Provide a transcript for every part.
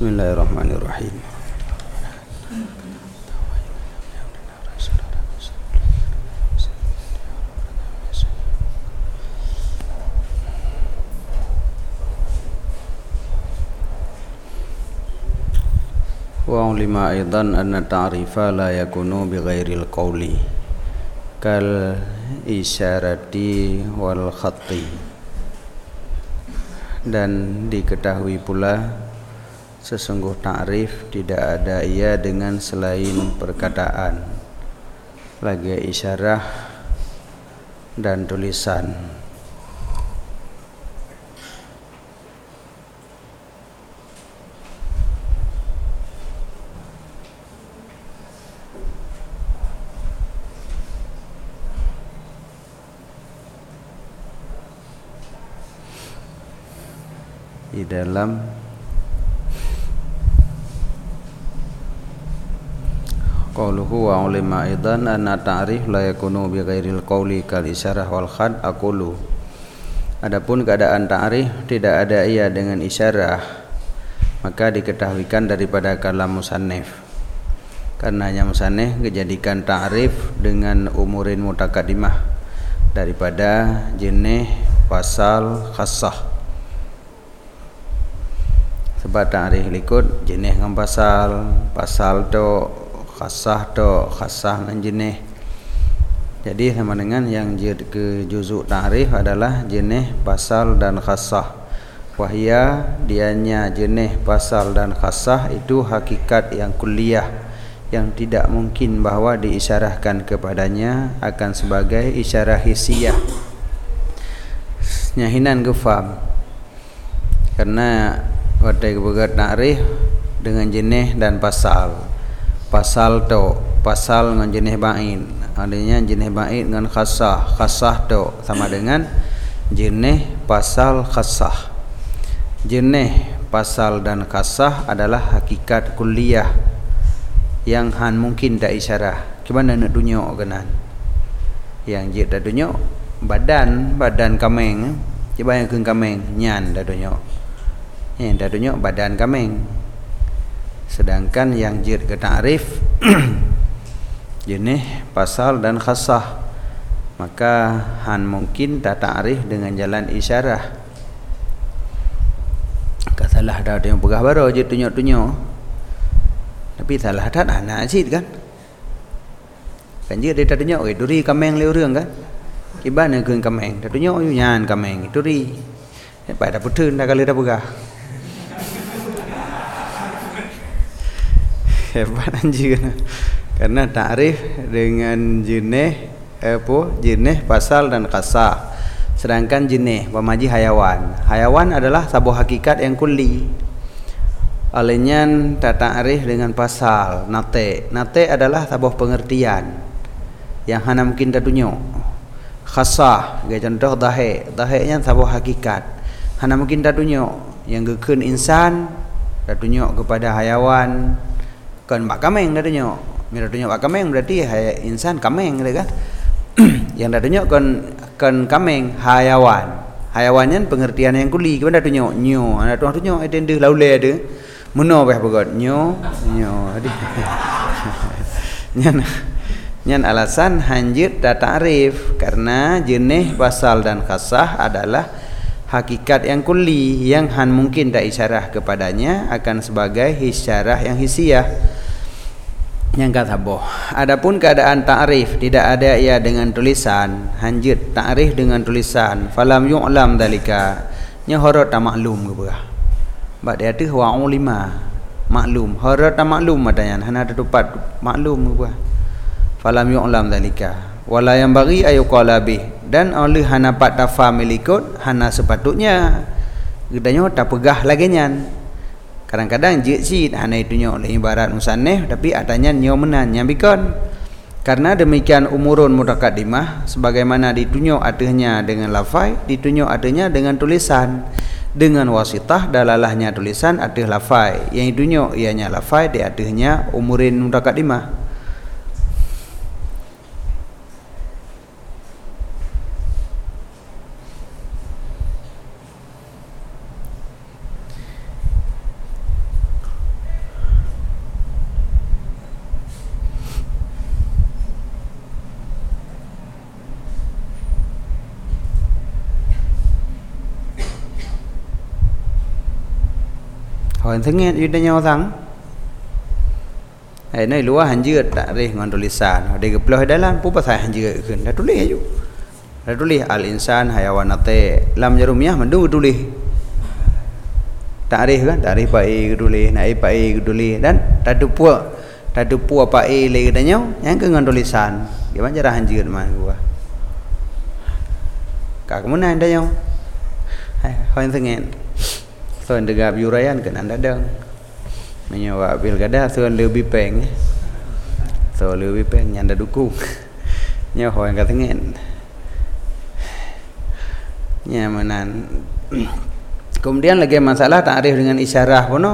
Bismillahirrahmanirrahim. Wa ulima aidan anna ta'rifa la yakunu bighairil qawli kal isyarati wal khatti. Dan diketahui pula sesungguh ta'rif tidak ada ia dengan selain perkataan, lagi isyarah dan tulisan. Di dalam qauluhu wa ulima aidan anna ta'rif la yakunu bi ghairil qawli kal isyarah wal khat aqulu. Adapun keadaan ta'rif tidak ada ia dengan isyarah, maka diketahuikan daripada kalam musannif. Karenanya musannif menjadikan ta'rif dengan umurin mutaqaddimah daripada jenis pasal khassah. Sebab ta'rif likut jenis dengan pasal tu khassah dengan jenis. Jadi sama dengan yang ke juzuk ta'rif adalah jenis pasal dan khassah. Wahia dianya jenis pasal dan khassah itu hakikat yang kulliyah yang tidak mungkin bahawa diisyarahkan kepadanya akan sebagai isyarah hissiyah. Nyahinan gefam karena wadai kebegat ta'rif dengan jenis dan pasal. Pasal tu pasal dengan jenis ba'id, adanya jenis ba'id dengan khassah. Khassah tu sama dengan jenis pasal khassah. Jenis pasal dan khassah adalah hakikat kulliyah yang han mungkin tak isyarah. Gimana nak tunjuk kenan? Yang je dah tunjuk badan kameng. Cuba yang keng kameng nyan dah tunjuk. Dah tunjuk badan kameng. Sedangkan yang jid ke ta'rif jenis pasal dan khassah, maka han mungkin tak ta'rif dengan jalan isyarah. Salah dah yang pegah baru je tunjuk-tunjuk, tapi salah tak anak cid kan jid dia tak tunjuk duri kameng le urang kan kibana keun kameng dah tunjuk nyan kameng duri pada putun dah kali dah pegah. Hebat anjir. Karena ta'rif dengan jenis jenis pasal dan khassah. Sedangkan jenis pemaji hayawan. Hayawan adalah sebuah hakikat yang kulli. Olehnya ta'rif dengan pasal. Nate adalah sebuah pengertian yang hana mungkin tak tunjuk. Khassah, contoh daheknya sebuah hakikat hana mungkin tak tunjuk. Yang gekun insan tak tunjuk kepada hayawan. Kan bak kameng dah tunjuk. Mira tunjuk bak kameng berarti insan kameng dia kan. Yang dah tunjuk kan kameng hayawan. Hayawannya pengertian yang kuli. Kita dah tunjuk nyo. Ada tuang tunjuk ada ndah laule ada. Meno bah begot nyo. Nyan alasan hanjit dah ta'rif karena jenis pasal dan khassah adalah hakikat yang kulli yang han mungkin tak isyarah kepadanya akan sebagai isyarah yang hissiyah. Yang kata boh. Adapun keadaan ta'rif tidak ada ia dengan tulisan. Hanjit ta'rif dengan tulisan. Falam yu'lam dalika. Nya horot tak maklum ke berah. Bak dia tu wa ulima maklum. Horot tak maklum matanya. Hana ada tupat maklum ke berah. Falam yu'lam dalika. Wala yang bagi ayuqala bih. Dan oleh hana pat tafam melikut hana sepatutnya gedanya tak pegah lagi nyan. Kadang-kadang jid hana itunya oleh ibarat musannif tapi adanya nyo menan nyambikon. Karena demikian umurun mutaqaddimah sebagaimana ditunjuk adanya dengan lafai, ditunjuk adanya dengan tulisan. Dengan wasitah dalalahnya tulisan adeh lafai. Yang ditunjuk ianya lafai di adanya umurin mutaqaddimah. Hồi tengah you tanya orang. Hai noi luar hanjir takrif dengan tulisan. Dia keplah dalam pun pasal hanjir kan. Dah tulis aja. Dah tulis al-insan hayawanate. Lam jarumiyah mandu tulis. Takrif kan, takrif pai tulis, naik pai tulis dan tadu puak pai le katanya yang ke dengan tulisan. Gimana cara hanjir mah gua. Kak mana anda yang? Hai, hoin tengah. Soal degap yurayan kan anda deng. Menyewa pilkada soal lebih peng. Soal lebih peng nyanda dukung. Nyo hoin kat tengah. Nyamanan. Kemudian lagi masalah takrif dengan isyarah pun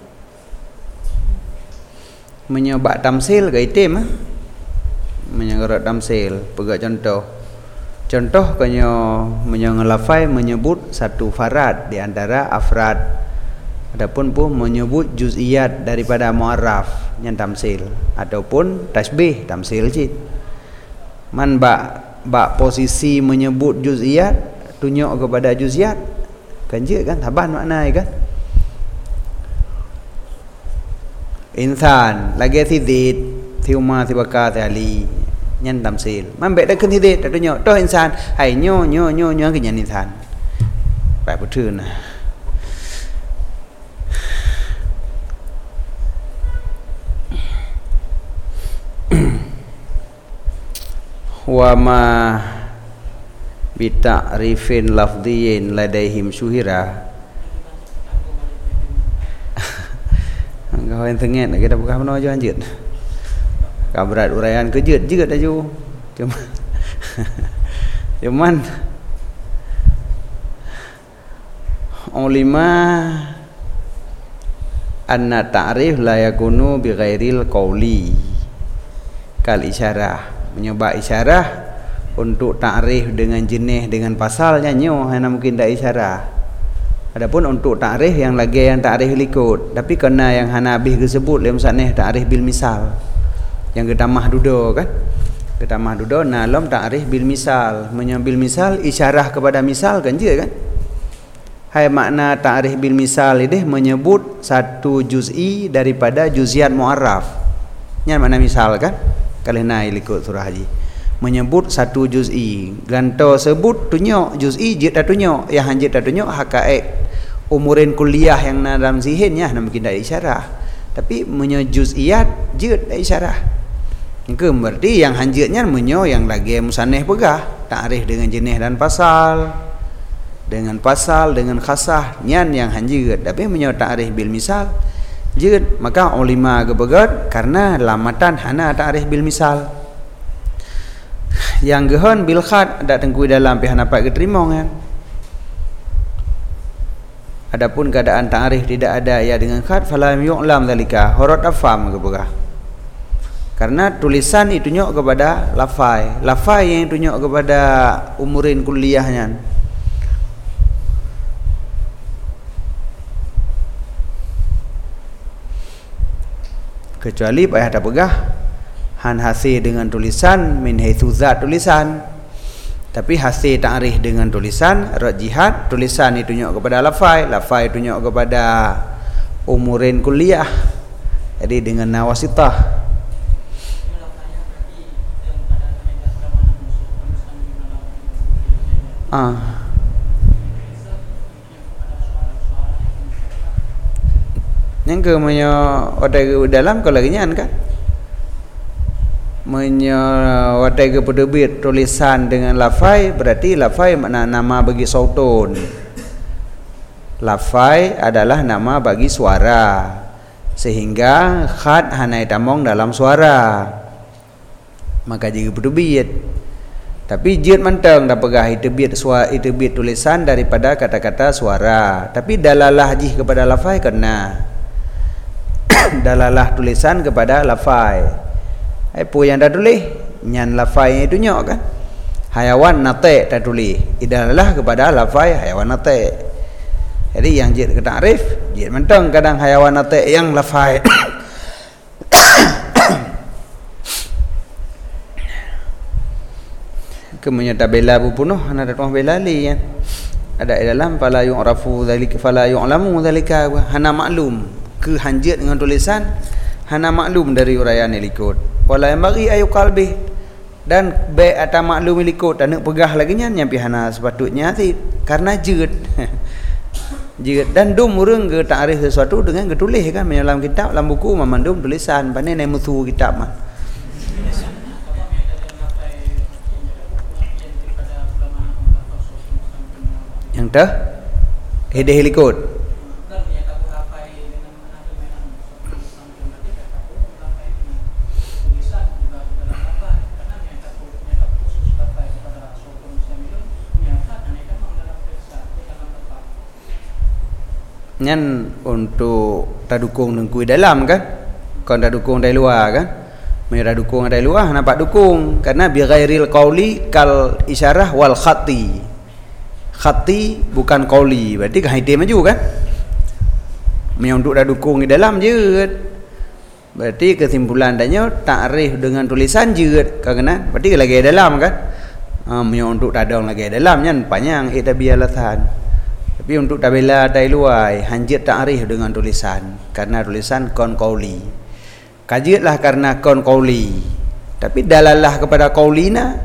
menyoba tamsil ke item menyogot tamsil pegang contoh menyengelafai menyebut satu farad di antara afrad adapun pun menyebut juz'iyat daripada mu'arraf yang tamsil ataupun tasbih tamsil cik man bak posisi menyebut juz'iyat tunjuk kepada juz'iyat kanjir kan taban makna kan insan lagi sidit tiuma tibaka tali nyan tamsil man bek dak sidit dak tunjuk toh insan hai nyo ke nyan insan pai putrun wa ma bita'rifin lafdhiyin ladaihim syuhira. Kau yang tengah nak kita buka mana aja anjir. Kabrat uraian kejut juga dah ju. Cuman ulama anna ta'rif la yakunu bi ghairil qauli kal isyarah menyoba isyarah untuk takrif dengan jenis dengan pasalnya nyo hanya mungkin dak isyarah. Adapun untuk takrif yang lagi yang takrif likut tapi kena yang hana habis disebut le musannif takrif bil misal yang ketamah dudo kan ketamah dudo nalom takrif bil misal menyabil misal isyarah kepada misal kan je kan hai makna takrif bil misal ini menyebut satu juz'i daripada juz'iyat mu'arraf nya makna misal kan kalau naik likut surah haji menyebut satu juz'i ganto sebut tunjuk juz'i jid dah tunjuk yang hanjit dah tunjuk hakaik umurin kuliah yang dalam zihinnya nak mungkin dah isyarah tapi menyebut juz'iyat jid dah isyarah ke berarti yang hanjitnya menyebut yang lagi musannif pegah takrif dengan jenis dan pasal dengan khasah nyan yang hanjit tapi menyebut takrif bil misal jid maka ulama kebegat karena lamatan hana takrif bil misal yang gehon bil khat ada tengkui dalam pihak dapat keterima kan adapun keadaan ta'rif tidak ada ya dengan khat falam yu'lam zalika huruf afam ke buka karena tulisan itu tunjuk kepada lafai yang tunjuk kepada umurin kuliahnya kecuali payah tak pegah han hasil dengan tulisan min haitsu zat tulisan tapi hasil ta'rif dengan tulisan rajihat tulisan itu tunjuk kepada lafai tunjuk kepada umurin kuliah jadi dengan nawasitah yang ke menyo otai ke dalam kalau lagi nyan kan watai ke penerbit tulisan dengan lafai berarti lafai makna nama bagi sautun lafai adalah nama bagi suara sehingga khat hanai tamong dalam suara maka jika penerbit tapi jid manteng dah pegah itebit tulisan daripada kata-kata suara tapi dalalah jih kepada lafai kena dalalah tulisan kepada lafai apa yang dah tulis nyan lafai itu nyok kan hayawan nate dah tulis idalah kepada lafai hayawan nate jadi yang jid ke takrif jid mentang kadang hayawan nate yang lafai kemunya tabela pupunuh ana datang bela li kan ada di dalam fala yu'rafu dzalika fala yu'lamu dzalika hana maklum ke hanjit dengan tulisan hana maklum dari uraian likut wala bagi ayu qalbi dan baik atau maklum likut dan nak pegah lagi nya nyampi hana sepatutnya sih karena jeut jeut dan dum urang ke takrif sesuatu dengan ke tulis kan dalam kitab dalam buku memandum tulisan pandai nai mutu kitab mah yang dah hidih likut nyan untuk tak dukung nengkui dalam kan kon tak dukung dari luar kan mereka dukung dari luar nampak dukung karena bi ghairil qauli kal isyarah wal khati khati bukan qauli berarti kan hidih maju kan yang untuk dah dukung di dalam je berarti kesimpulan danya takrif dengan tulisan je kan berarti lagi dalam kan yang untuk tak ada lagi dalam nyan panjang bialatan tapi untuk tabela dari luar hanjit takrif dengan tulisan karena tulisan kon qauli kajilah karena kon qauli tapi dalalah kepada qaulina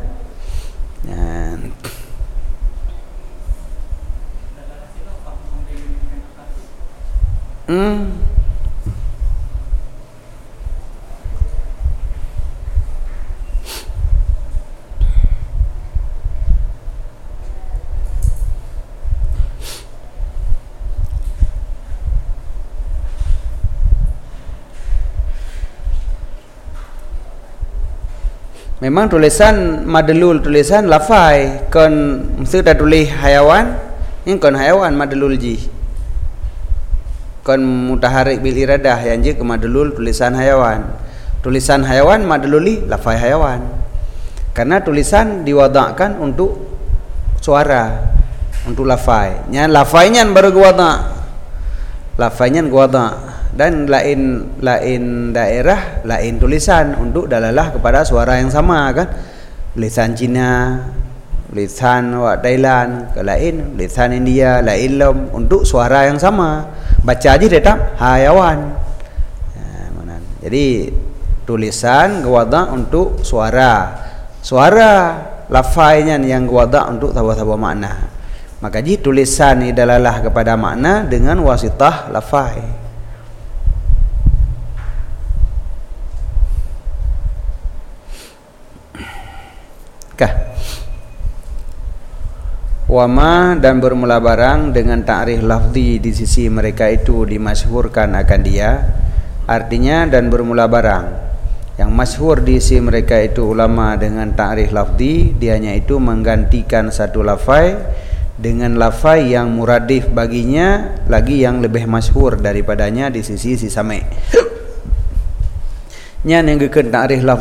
memang tulisan madlul tulisan lafai kon mesti dah tulis hayawan ini kon hayawan madlul ji kon mutaharik bil iradah yang je ke madlul tulisan hayawan madluli lafai hayawan karena tulisan diwadakkan untuk suara untuk lafai nya lafainya baru gawada lafainya gawada dan lain daerah lain tulisan untuk dalalah kepada suara yang sama kan lisan Cina lisan Thailand ke lain lisan India lain lom untuk suara yang sama baca aja tetap hayawan jadi tulisan gawada untuk suara lafainya yang gawada untuk tahu-tahu makna maka ji tulisan ini dalalah kepada makna dengan wasitah lafai wama dan bermula barang dengan ta'rif lafzi di sisi mereka itu dimasyhurkan akan dia artinya dan bermula barang yang masyhur di sisi mereka itu ulama dengan ta'rif lafzi dianya itu menggantikan satu lafai dengan lafai yang muradif baginya lagi yang lebih masyhur daripadanya di sisi si sami nya yang gekeun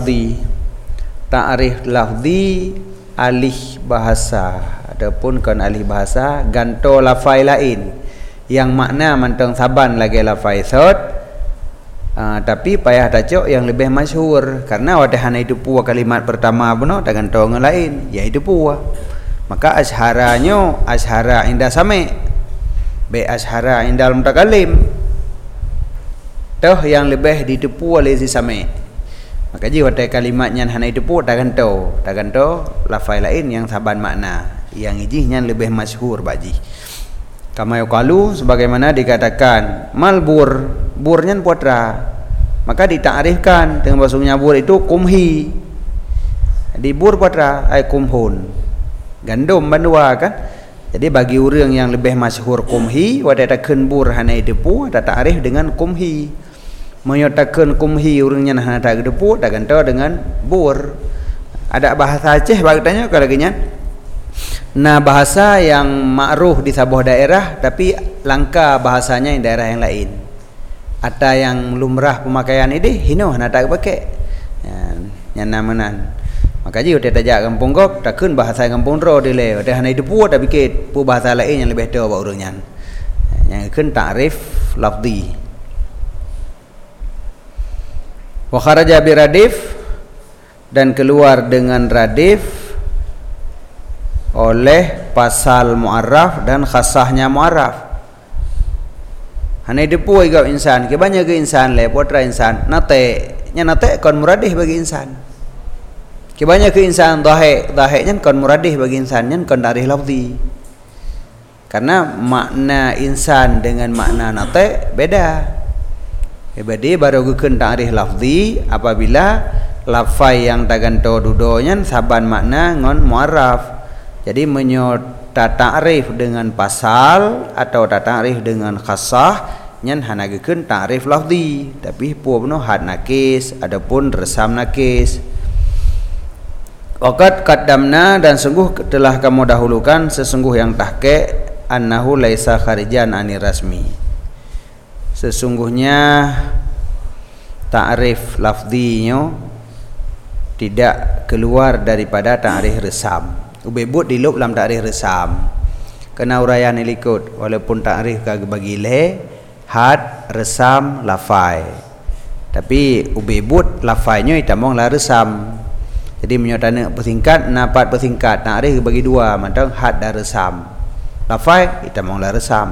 ta'rif lafzi alih bahasa adapun kan alih bahasa ganto lafai lain yang makna mantang saban lagi lafai sot tapi payah tacok yang lebih masyhur karena wadahana itu puwa kalimat pertama beno tak ganto yang lain iaitu puwa maka ashara indah sami be ashara indal mutakalim toh yang lebih ditepu oleh si sami maka ji wadai kalimatnya hana itu pun tak ganto lafai lain yang saban makna yang ijihnya lebih masyhur baji kama yuqalu sebagaimana dikatakan malbur burnya putra maka ditakrifkan dengan bahasa bur itu kumhi di bur putra ay kumhun gandum bandua kan jadi bagi orang yang lebih masyhur kumhi wadai takeun bur hana itu pun ada takrif dengan kumhi menyatakan kumhi urangnya nah tak depu tak ganto dengan bur ada bahasa Aceh bagtanya kalau gini nah bahasa yang ma'ruf di sebuah daerah tapi langka bahasanya di daerah yang lain ada yang lumrah pemakaian ini hino nah tak pakai yang namanan maka ji udah tajak kampung gok takun bahasa kampung ro dile udah hana depu tak pikir pu bahasa lain yang lebih tahu urangnya yang keun ta'rif lafzi wa kharaja bi radif dan keluar dengan radif oleh pasal mu'arraf dan khasahnya mu'arraf. Hanai depu igau insan ke banyak ke insan le potra insan nate nya nate kon muradih bagi insan. Ke banyak ke insan dhahik nya kon muradih bagi insan nya kon tarikh lafzi. Karena makna insan dengan makna nate beda. Jadi baru gukeun tarikh lafzi apabila lafai yang taganto dudonya saban makna ngon mu'arraf. Jadi menyot ta'rif dengan pasal atau ta'rif dengan khassah nyan hanagekeun ta'rif lafzi tapi puabno had nakis adapun resam nakis. Waqad qaddamna dan sungguh telah kamu dahulukan sesungguh yang tahqiq annahu laisa kharijan anir rasmi. Sesungguhnya ta'rif lafzinya tidak keluar daripada ta'rif resam. Ubebut diluk dalam ta'rif resam. Kena uraian ilikut walaupun ta'rif kagak bagi le had resam lafai. Tapi ubebut lafainya itamong la resam. Jadi menyotana bertingkat napat bertingkat ta'rif bagi dua mantang had dan resam. Lafai itamong la resam.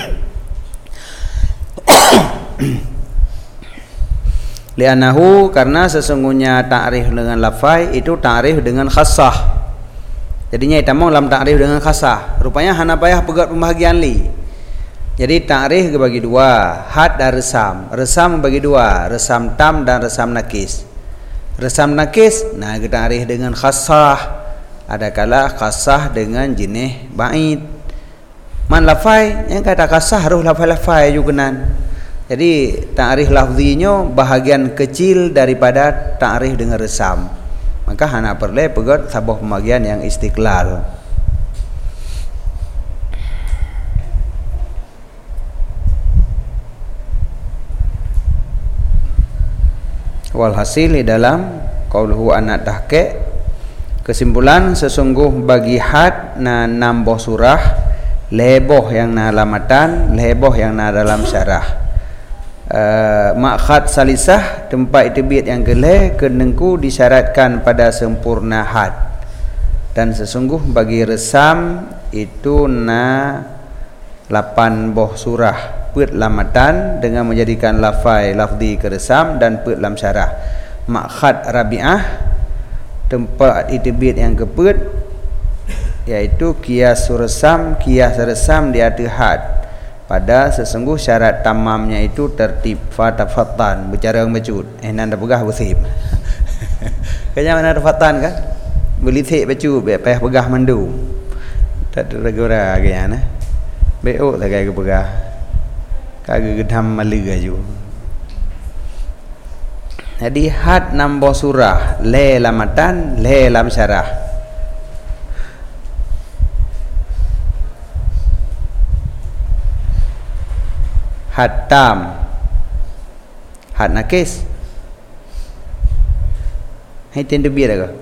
Li'annahu karena sesungguhnya ta'rif dengan lafai itu ta'rif dengan khassah. Jadinya itamong dalam ta'rif dengan khasah. Rupanya hana payah pegat pembahagian li. Jadi ta'rif bagi dua, had dan resam. Resam bagi dua, resam tam dan resam nakis. Resam nakis, nah kita ta'rif dengan khasah. Adakala khasah dengan jenis ba'id. Man lafai yang kata khasah harus lafai-lafai juga nan. Jadi ta'rif lafzinya bahagian kecil daripada ta'rif dengan resam. Maka hana perle pegot sabuh pembagian yang istiqlal. Walhasil di dalam qauluhu anak tahqiq kesimpulan sesungguh bagi had na namboh surah leboh yang na lamatan leboh yang na dalam syarah. Makhad salisah tempat itibit yang geleh kenengku disyaratkan pada sempurna had. Dan sesungguh bagi resam itu na 8 boh surah put lamatan dengan menjadikan lafai lafzi ke resam dan put lam syarah. Makhad rabi'ah tempat itibit yang keput yaitu kias resam di atas had. Pada sesungguh syarat tamamnya itu tertib fatafatan bicara majud nanda pegah busib. Kaya mana fatan kan? Beli thik baju be payah pegah mandu. Tak regura kaya na. Beo tak kaya pegah. Kagak gedam malu aju. Jadi had nambo surah le lamatan le lam syarah. Had tam, had nakis. Hai tentu biar ke?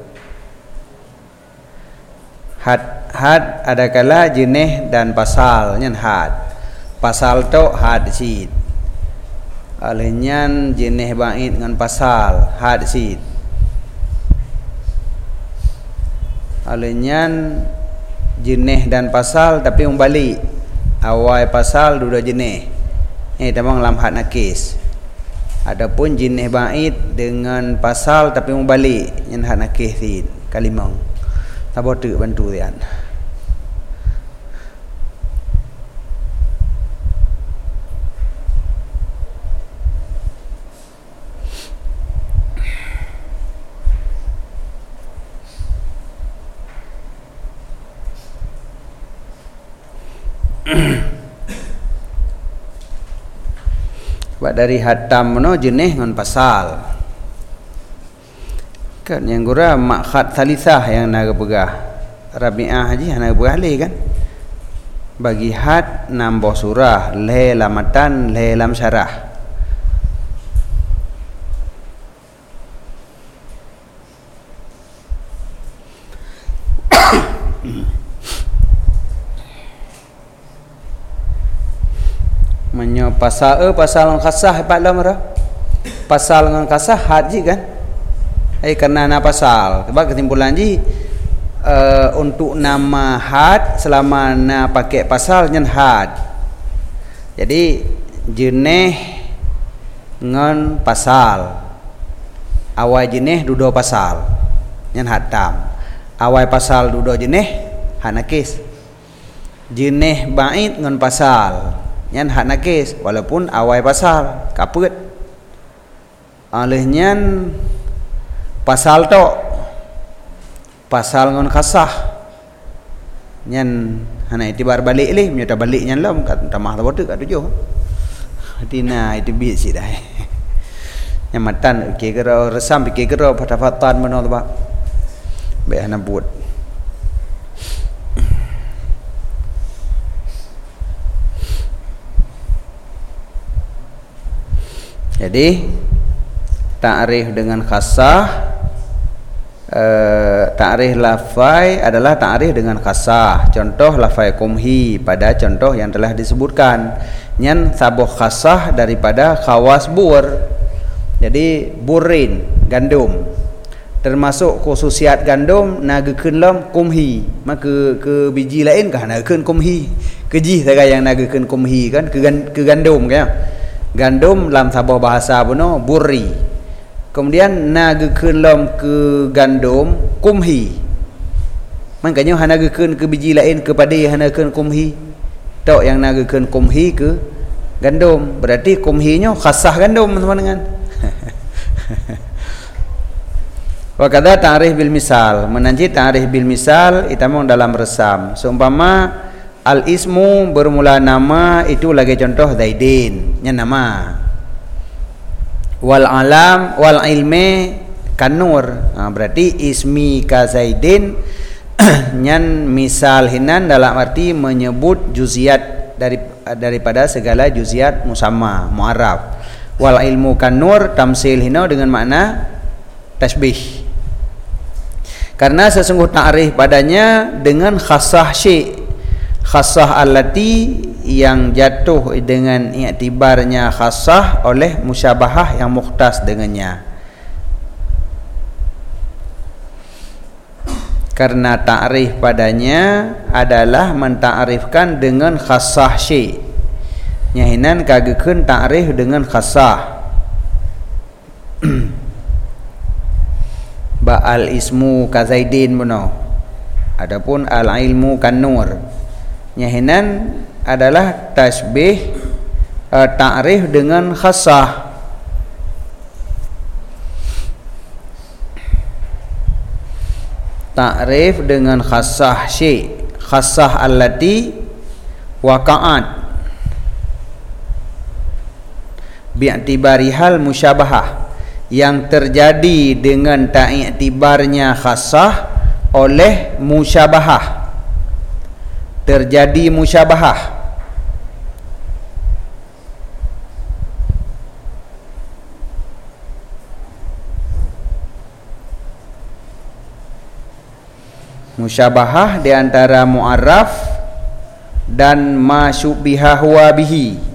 Had ada kala jenis dan pasal nyan had. Pasal tu had sid. Alehnya jenis bait dengan pasal had sid. Alehnya jenis dan pasal tapi umbalik. Awal pasal dua jenis. Tamang lam had nakis. Adapun jenis bait dengan pasal tapi membalik yang had nakis sid kalimang. Tak boleh bantu dia. Sebab dari hatam no jenis dengan pasal kan yang gura makhad salisah yang nak pegah rabi'ah haji nak pegah le kan bagi had nambah surah le lamatan le lam syarah menyo pasal pasal khasah pak lam ra pasal dengan khasah haji kan karena na pasal sebab kesimpulan ji untuk nama had selama na pakai pasal nyen had. Jadi jenis ngan pasal. Awal jenis dudo pasal nyen had tam. Awal pasal dudo jenis had nakis. Jenis bait ngan pasal nyen had nakis walaupun awal pasal kaput. Alehnya pasal to pasal ngon khasah nyan hana itibar balik leh menyata balik nyan lam kat tamah tabote kat tujuh tina itu bi si dai nyamatan ke kero resam ke kero patafatan meno ba be hana buat. Jadi ta'rif dengan khasah, ta'rif lafai adalah ta'rif dengan khasah. Contoh lafai kumhi pada contoh yang telah disebutkan. Nyan sabuh khasah daripada khawas bur. Jadi burin gandum. Termasuk khususiat gandum nagekeun lam kumhi. Maka ke biji lain kah nagekeun kumhi. Keji saja yang nagekeun kumhi kan ke gandum kan. Gandum dalam sabuh bahasa puno burri. Kemudian nagekeun lam ke gandum kumhi. Makanya hanagekeun ke biji lain kepada hanagekeun kumhi. Tok yang nagekeun kumhi ke gandum. Berarti kumhinya khasah gandum teman-teman kan. Wa kadza ta'rif bil misal. Menanji ta'rif bil misal itamong dalam resam. Seumpama al ismu bermula nama itu lagi contoh Zaidin nya nama. Wal alam wal ilmi kanur. Berarti ismi ka Zaidin nyan misal hinan dalam arti menyebut juziat daripada segala juziat musamma muarraf. Wal ilmu kanur tamsil hina dengan makna tasbih. Karena sesungguh ta'rif padanya dengan khasah syai', khasah allati yang jatuh dengan iktibarnya khasah oleh musyabahah yang mukhtas dengannya. Karena ta'rif padanya adalah menta'rifkan dengan khasah syai'. Nyahinan kagekeun ta'rif dengan khasah. Ba al ismu ka Zaidin mono. Adapun al ilmu kan nur. Nyahinan adalah tasbih ta'rif dengan khasah. Ta'rif dengan khasah syai', khasah allati waqa'at bi'tibarihal musyabahah, yang terjadi dengan ta'iktibarnya khasah oleh musyabahah. Terjadi musyabahah. Musyabahah di antara mu'arraf dan ma syubbiha huwa bihi.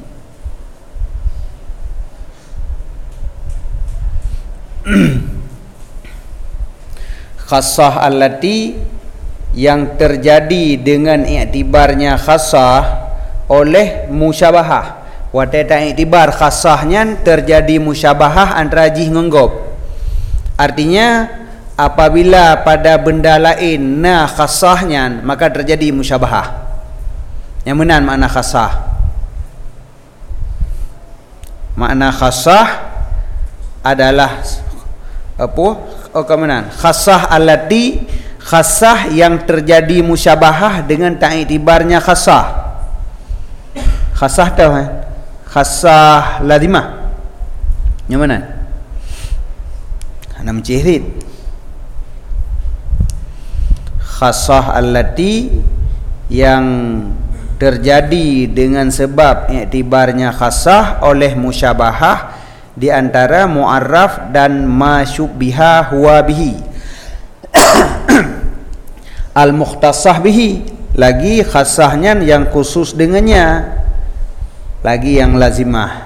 Khasah allati yang terjadi dengan iktibarnya khasah oleh musyabahah. Wateta iktibar khasahnya terjadi musyabahah antara jih ngenggop. Artinya apabila pada benda lain na khasahnya maka terjadi musyabahah. Yang menan makna khasah. Makna khasah adalah apa? Kemenan khasah allati, khasah yang terjadi musyabahah dengan ta'iktibarnya khasah. Khasah tahu kan? Khasah lazimah. Yang mana? Ana mencihrid. Khasah allati yang terjadi dengan sebab iktibarnya khasah oleh musyabahah di antara mu'arraf dan ma syubbiha huwa bihi. Al-mukhtasah bihi, lagi khasahnya yang khusus dengannya, lagi yang lazimah.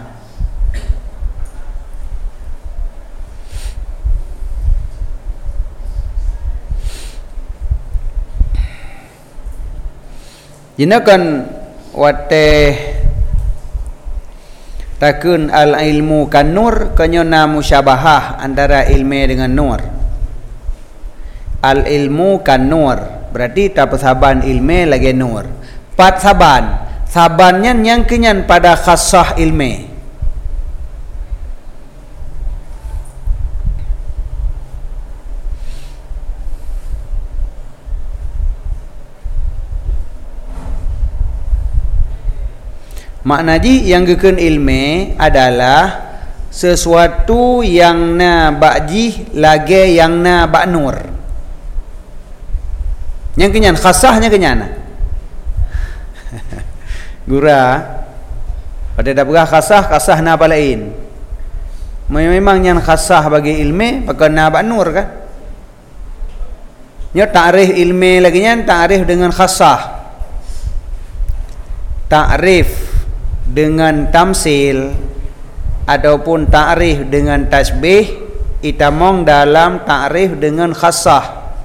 Jinakan wate takun al ilmu kan nur kanyona musyabahah antara ilmu dengan nur. Al ilmu kan nur berarti tapasaban ilmu lagi nur. Pat sabannya yang kenyan pada khasah ilmu. Makna ji yang gekun ilmu adalah sesuatu yang na bakji lagi yang na bak nur. Yang kenyan khasahnya kenyan. Gura pada dah berah khasah na apa lain. Memang yang khasah bagi ilmu pakai na bak nur kan. Nya ta'rif ilmu lagi nya ta'rif dengan khasah. Ta'rif dengan tamsil ataupun ta'rif dengan tasbih itamong dalam ta'rif dengan khasah.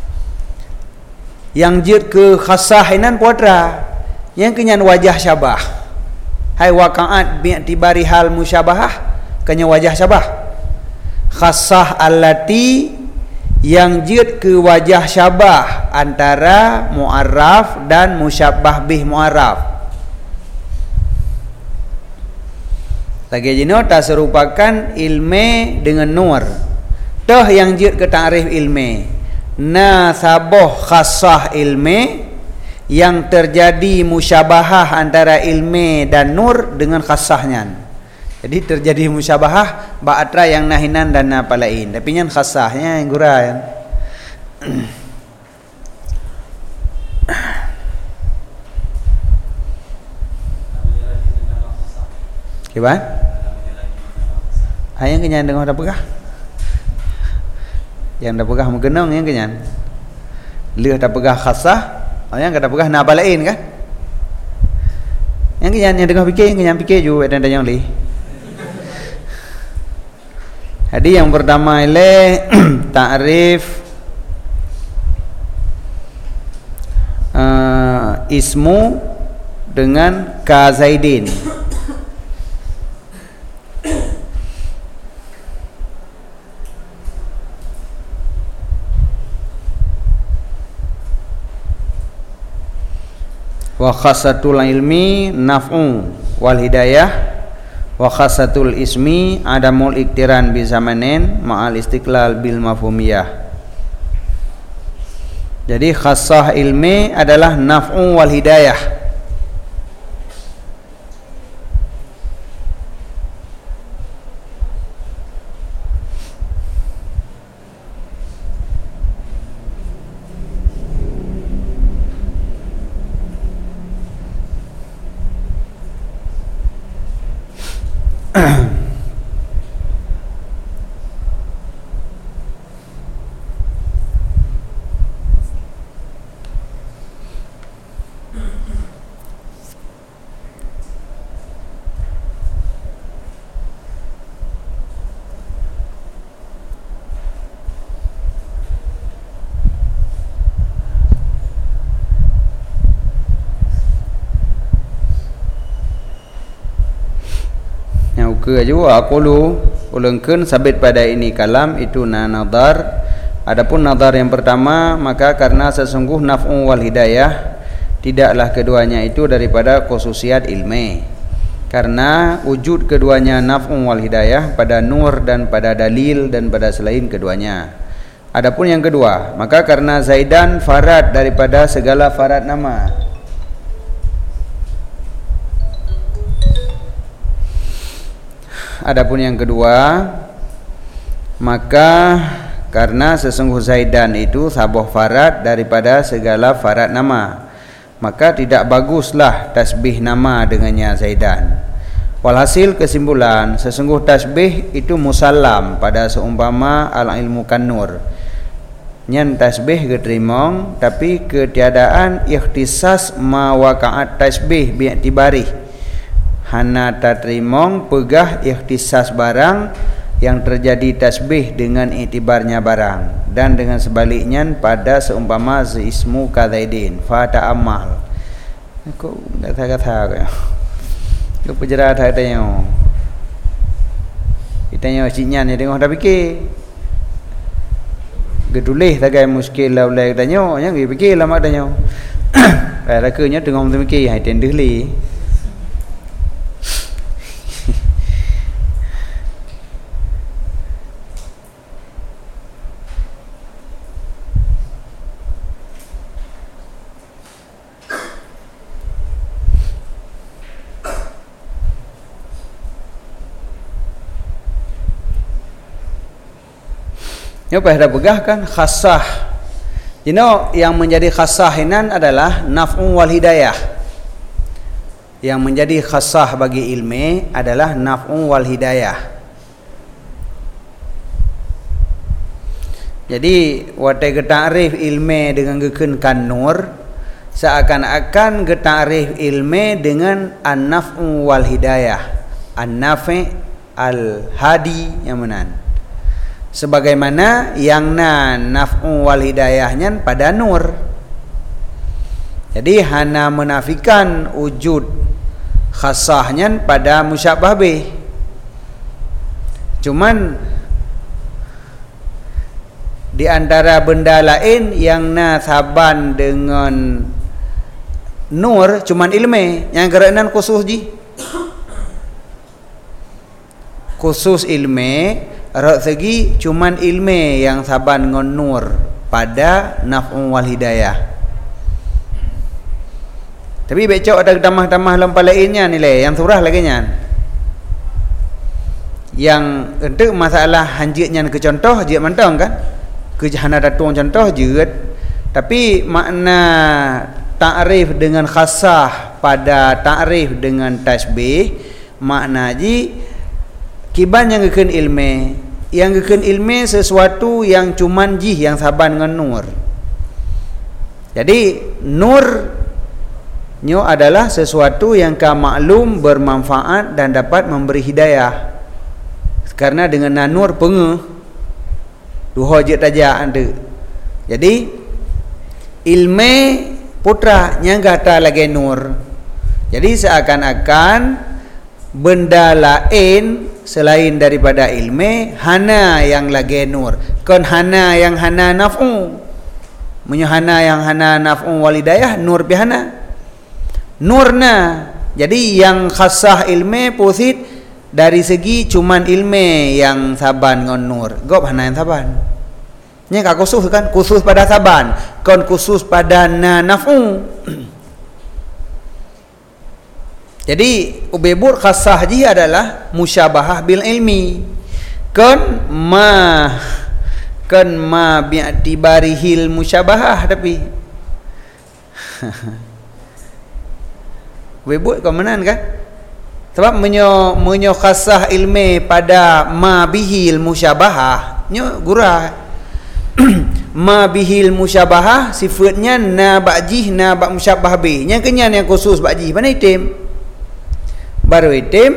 Yang jid ke khasah inan putra yang kenyan wajah syabah. Hai waqa'at bi'tibari hal musyabahah kenya wajah syabah. Khasah allati yang jid ke wajah syabah antara mu'arraf dan musyabbah bih mu'arraf. Lagi jino tak serupakan ilmu dengan nur. Dah yang jid ke ta'rif ilmu. Nasaboh khasah ilmu yang terjadi musyabahah antara ilmu dan nur dengan khasahnya. Jadi terjadi musyabahah ba'atra yang nahinan dan apa lain. Tapi yang khasahnya yang gurau. Kiban? Yang kenyan dengar dah pegah. Yang dah pegah menggenong yang kenyan. Leh dah pegah khasah, yang dah pegah nak lain kan? Yang kenyan yang dengar fikir, yang kenyan fikir juga dan yang li. Jadi yang pertama ialah ta'rif ismu dengan ka Zaidin. Wa khasatul ilmi naf'u wal hidayah wa khasatul ismi adamul iktiran bi zamanin ma'al istiqlal bil mafhumiyah. Jadi khasah ilmi adalah naf'u wal hidayah. Ke juga aqulu ulangkeun sabit pada ini kalam itu nadar. Adapun nadar yang pertama maka karena sesungguh naf'u wal hidayah tidaklah keduanya itu daripada khususiat ilmi. Karena wujud keduanya naf'u wal hidayah pada nur dan pada dalil dan pada selain keduanya. Adapun yang kedua maka karena Zaidan farad daripada segala farad nama. Adapun yang kedua maka karena sesungguh Zaidan itu sabuh farad daripada segala farad nama, maka tidak baguslah tasbih nama dengannya Zaidan. Walhasil kesimpulan sesungguh tasbih itu musallam pada seumpama al ilmu kan nur. Nyan tasbih keterimong tapi ketiadaan ikhtisas ma waqa'at tasbih bi'tibari. Hana tatrimong pegah ikhtisas barang yang terjadi tasbih dengan iktibarnya barang, dan dengan sebaliknya pada seumpama ismu kadzaidin fa ta'ammal. Kok kata-kata kaya. Kau penjara tanya. Kita tanya ciknya ni tengok dah fikir. Gedulih tagai muskil lah ulai tanya, yang fikir lah mak tanya. Rakanya tengok tu fikir, hai tendeh li. Yang pada pegahkan khasah. Yang menjadi khasah inan adalah naf'u wal hidayah. Yang menjadi khasah bagi ilmu adalah naf'u wal hidayah. Jadi watai getarif ilmu dengan gekenkan nur, seakan-akan getarif ilmu dengan an-naf'u wal hidayah. An-nafi' al-hadi yang menan. Sebagaimana yang naf'u wal hidayahnya pada nur. Jadi hana menafikan wujud khasahnya pada musyabbah bih. Cuman di antara benda lain yang saban dengan nur cuman ilmu, yang kerana khusus ji. Khusus ilmu rak segi cuman ilmu yang saban dengan nur pada naf'u wal hidayah. Tapi becok ada tamah-tamah lempal lainnya nilai yang surah lagi nya. Yang untuk masalah hanjitnya ke contoh je mantang kan? Ke jahana datung contoh je. Tapi makna ta'rif dengan khasah pada ta'rif dengan tasbih makna ji kiban yang geken ilmu, yang geken ilmu sesuatu yang cuman jih yang saban dengan nur. Jadi nur nyo adalah sesuatu yang maklum, bermanfaat dan dapat memberi hidayah. Karena dengan nur pengeh dua je tajak anda. Jadi ilmu putra yang kata lagi nur. Jadi seakan-akan benda lain selain daripada ilmu hana yang lagi nur, kon hana yang hana naf'u, hana yang hana naf'u walidayah nur bihana nurna. Jadi yang khasah ilmu posit dari segi cuman ilmu yang saban dengan nur, gop hana yang saban nya ka khusus kan, khusus pada saban, kon khusus pada naf'u. Jadi ubebur khasah ji adalah musyabahah bil ilmi. Kan ma bi'tibarihil musyabahah tapi ubebur kau menan kan? Sebab menyo khasah ilmi pada ma bihil musyabahah nyo gurah. Ma bihil musyabahah sifatnya na ba'jih na ba' musyabah bih. Yang kenyan yang khusus ba'jih mana itim? Baru itim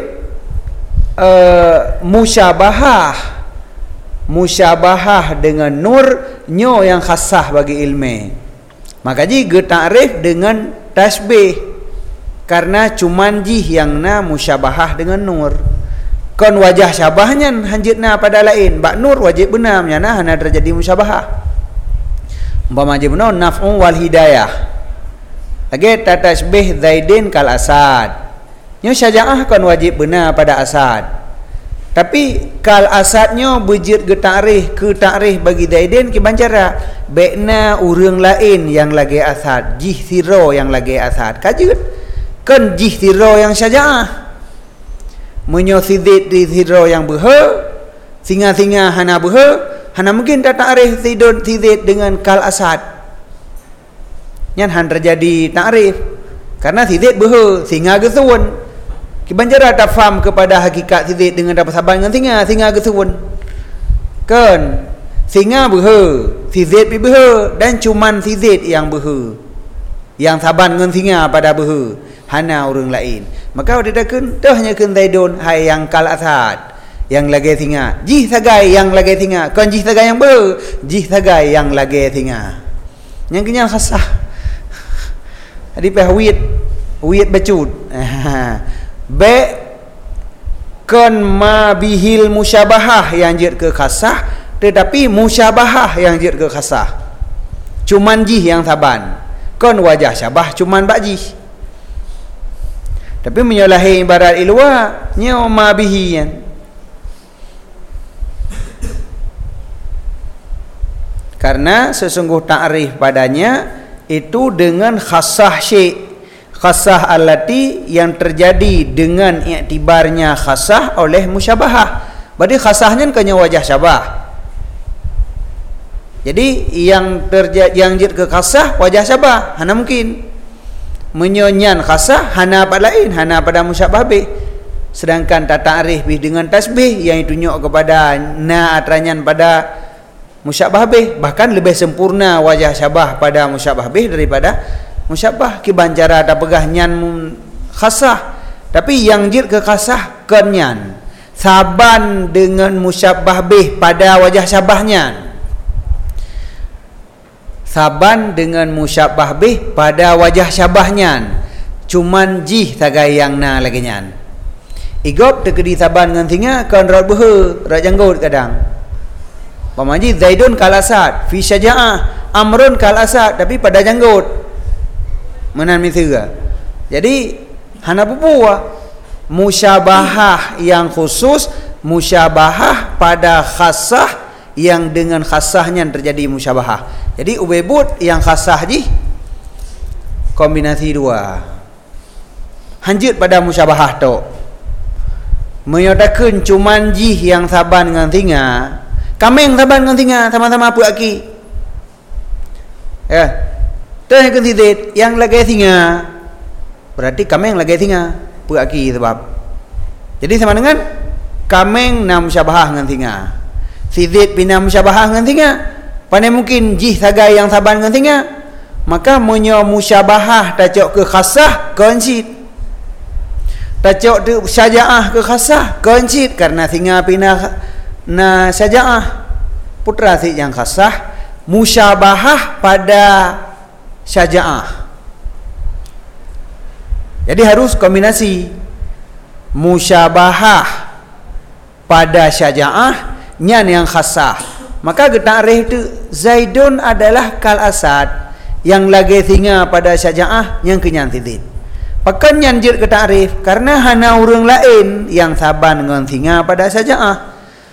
musyabahah dengan nur nyo yang khasah bagi ilmu. Maka ji getarif dengan tasbih karena cuman jih yang musyabahah dengan nur. Kon wajah syabahnya hanjitna pada lain, bak nur wajib benar nyana hana terjadi musyabahah. Umpama je benar naf'u wal hidayah. Lagi tasbih Zaidin kal Asad. Nyo syaja'ah kan wajib benar pada Asad. Tapi kal Asadnya bejit ke takrih bagi Zaidin ki bancara bekna urang lain yang lagi Asad, jih siro yang lagi Asad. Kajut kan jih siro yang syaja'ah. Menyo sidit di siro yang beha, singa-singa hana beha, hana mungkin tak takrih sidit dengan kal Asad. Nyan han terjadi takrif karena sidit beha, singa gesuun. Kibanjara tak faham kepada hakikat sidit dengan dapat sabar dengan singa gesuun. Kan singa beha, sidit pi beha dan cuman sidit yang beha. Yang sabar dengan singa pada beha, hana orang lain. Maka dia takun dah hanya kun Zaidun hai yang kal Asad yang lagi singa. Jih sagai yang lagi singa. Kan jih sagai yang beha, jih sagai yang lagi singa. Yang kenyal khasah. Adi pahwit Uyat bacut. Be kon ma bihil musyabahah yang jid ke khasah, tetapi musyabahah yang jid ke khasah. Cuman jih yang saban. Kon wajah syabah cuman bakji. Tapi menyalahi ibarat ilwa nya ma bihi kan. Karena sesungguh ta'rif padanya itu dengan khasah syai', khasah allati yang terjadi dengan iktibarnya khasah oleh musyabahah. Berarti khasahnya kena wajah syabah. Jadi yang jid ke khasah wajah syabah hana mungkin. Menyonyan khasah hana pada lain, hana pada musyabah bih. Sedangkan ta'rif bih dengan tasbih yang tunjuk kepada na atranyan pada musyabah bih, bahkan lebih sempurna wajah syabah pada musyabah bih daripada musyabah. Kibancara ada pegah nyan khasah, tapi yang jid ke khasah kenyan saban dengan musyabah bih pada wajah syabahnya, saban dengan musyabah bih pada wajah syabahnya, cuman jih tagai yang na lagi nyan. Igop tekedi saban dengan tinga kan rat behe rat janggut kadang. Pamaji Zaidun kal Asad fi syaja'ah, Amrun kal Asad, tapi pada janggut menan misera. Jadi hana pupuah musyabahah yang khusus, musyabahah pada khasah yang dengan khasahnya terjadi musyabahah. Jadi ubebut yang khasah ji kombinasi dua. Hanjut pada musyabahah tu menyatakan cuman ji yang saban dengan tinga, kameng saban dengan tinga sama-sama apa aki. Ya. Teh kentidit yang lagi tinga. Berarti kameng lagi tinga, apa aki sebab. Jadi sama dengan kameng na musyabahah dengan tinga. Sidit bina musyabahah dengan tinga. Pandai mungkin jih sagai yang saban dengan tinga. Maka menyo musyabahah tacok ke khasah konsit. Tacok tu syaja'ah ke khasah konsit karena tinga pina na syaja'ah putra si yang khasah musyabahah pada syaja'ah. Jadi harus kombinasi musyabahah pada syaja'ah nyan yang khasah. Maka ta'rif tu Zaidun adalah kal Asad, yang lagi tinga pada syaja'ah yang kenyan tidit. Pakan nyan jir ke ta'rif karena hana urang lain yang saban dengan tinga pada syaja'ah.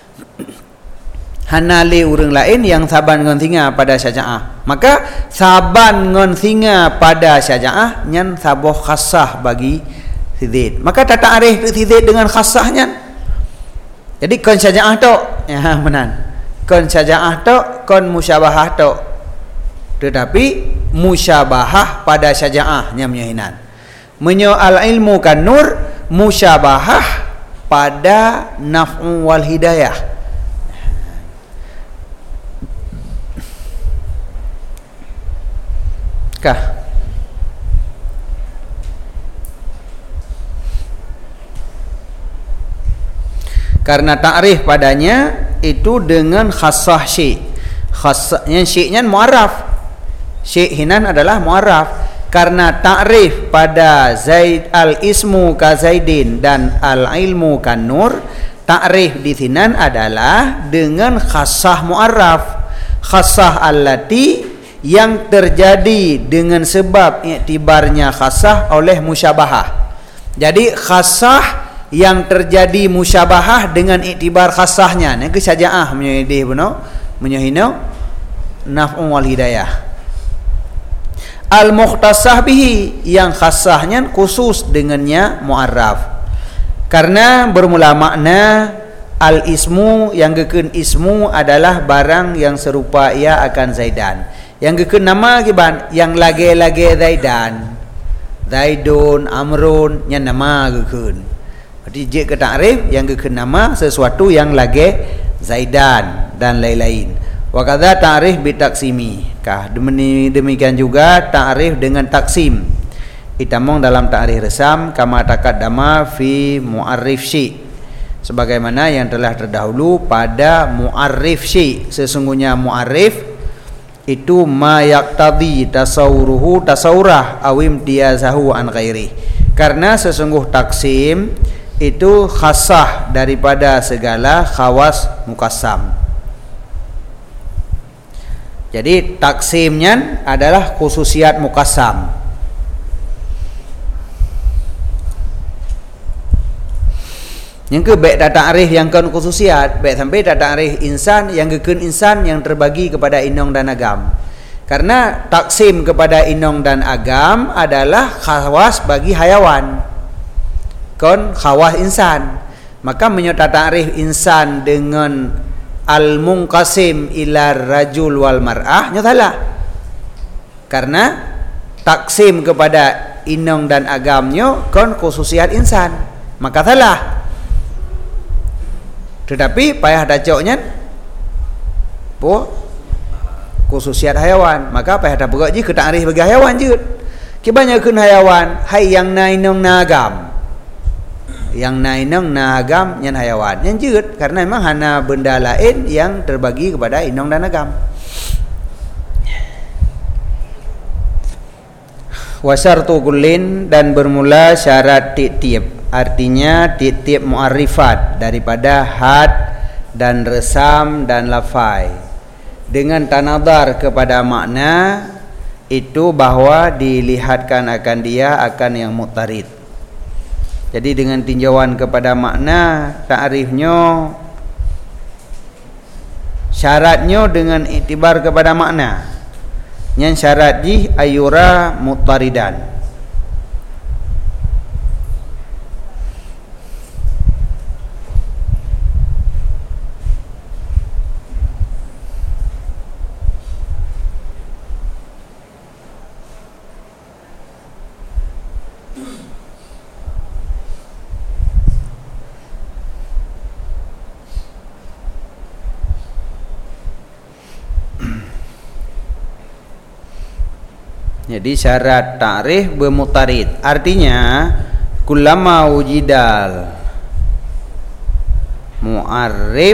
Hana le urang lain yang saban dengan tinga pada syaja'ah. Maka saban dengan tinga pada syaja'ah nyan saboh khasah bagi tidit. Maka ta'rif tidit dengan khasahnya. Jadi kon syaja'ah tu ya menan. Kon syaja'ah tu, kon musyabahah tu. Tetapi musyabahah pada syaja'ah nya menyahinan. Menyo al ilmu kan nur musyabahah pada naf'u wal hidayah. Kah? Karena ta'rif padanya itu dengan khasah syai'. Khasahnya syai'nya mu'arraf. Syai' hinan adalah mu'arraf. Karena ta'rif pada Zaid al-ismu ka Zaidin dan al-ilmu kan nur, ta'rif di sinan adalah dengan khasah mu'arraf. Khasah allati yang terjadi dengan sebab iktibarnya khasah oleh musyabahah. Jadi khasah yang terjadi musyabahah dengan iktibar khasahnya, ni ke syaja'ah menyedih benar, menyahino naf'u wal hidayah. Al-mukhtasah bihi yang khasahnya khusus dengannya mu'arraf. Karena bermula makna al-ismu yang geken ismu adalah barang yang serupa ia akan Zaidan. Yang geken nama kiban yang lagi-lagi Zaidan. Zaidun, Amrun yang nama geken. Berarti jik ke ta'rif yang geken nama sesuatu yang lagi Zaidan dan lain-lain. Wa kadza ta'rif bi taksimi. Demikian juga ta'rif dengan taksim. Itamong dalam ta'rif resam kama taqaddama fi mu'arrif syai'. Sebagaimana yang telah terdahulu pada mu'arrif syai'. Sesungguhnya mu'arrif itu ma yaqtadi tasawuruhu tasawurah awim tiazahu an ghairi, karena sesungguh taksim itu khasah daripada segala khawas mukassam. Jadi taksimnya adalah khususiat mukassam. Yang ke baik ta'rif yang kan khususiat, baik sampai ta'rif insan yang keun insan yang terbagi kepada inong dan agam. Karena taksim kepada inong dan agam adalah khawas bagi hayawan. Kon khawas insan. Maka menyota ta'rif insan dengan al-munqasim ila rajul wal mar'ah nyatalah. Karena taksim kepada inong dan agamnya kon khususiat insan. Maka salah. Tetapi payah dacoknya khususiat hayawan, maka payah dak berak je ke ta'rif bagi hayawan je. Kebanyakan hayawan hai yang nainong nagam. Yang nainong nagam nyan hayawan. Yang je karena memang hana benda lain yang terbagi kepada inong dan agam. Wasartu kullin, dan bermula syarat ti'tib. Artinya titik mu'arifat daripada had dan resam dan lafai dengan tanadar kepada makna itu bahwa dilihatkan akan dia akan yang mu'tarid. Jadi dengan tinjauan kepada makna ta'rifnya syaratnya dengan iktibar kepada makna. Yang syarat di ayura mu'taridan. Jadi syarat ta'rif bermutarid, artinya kullama wujidal mu'arrif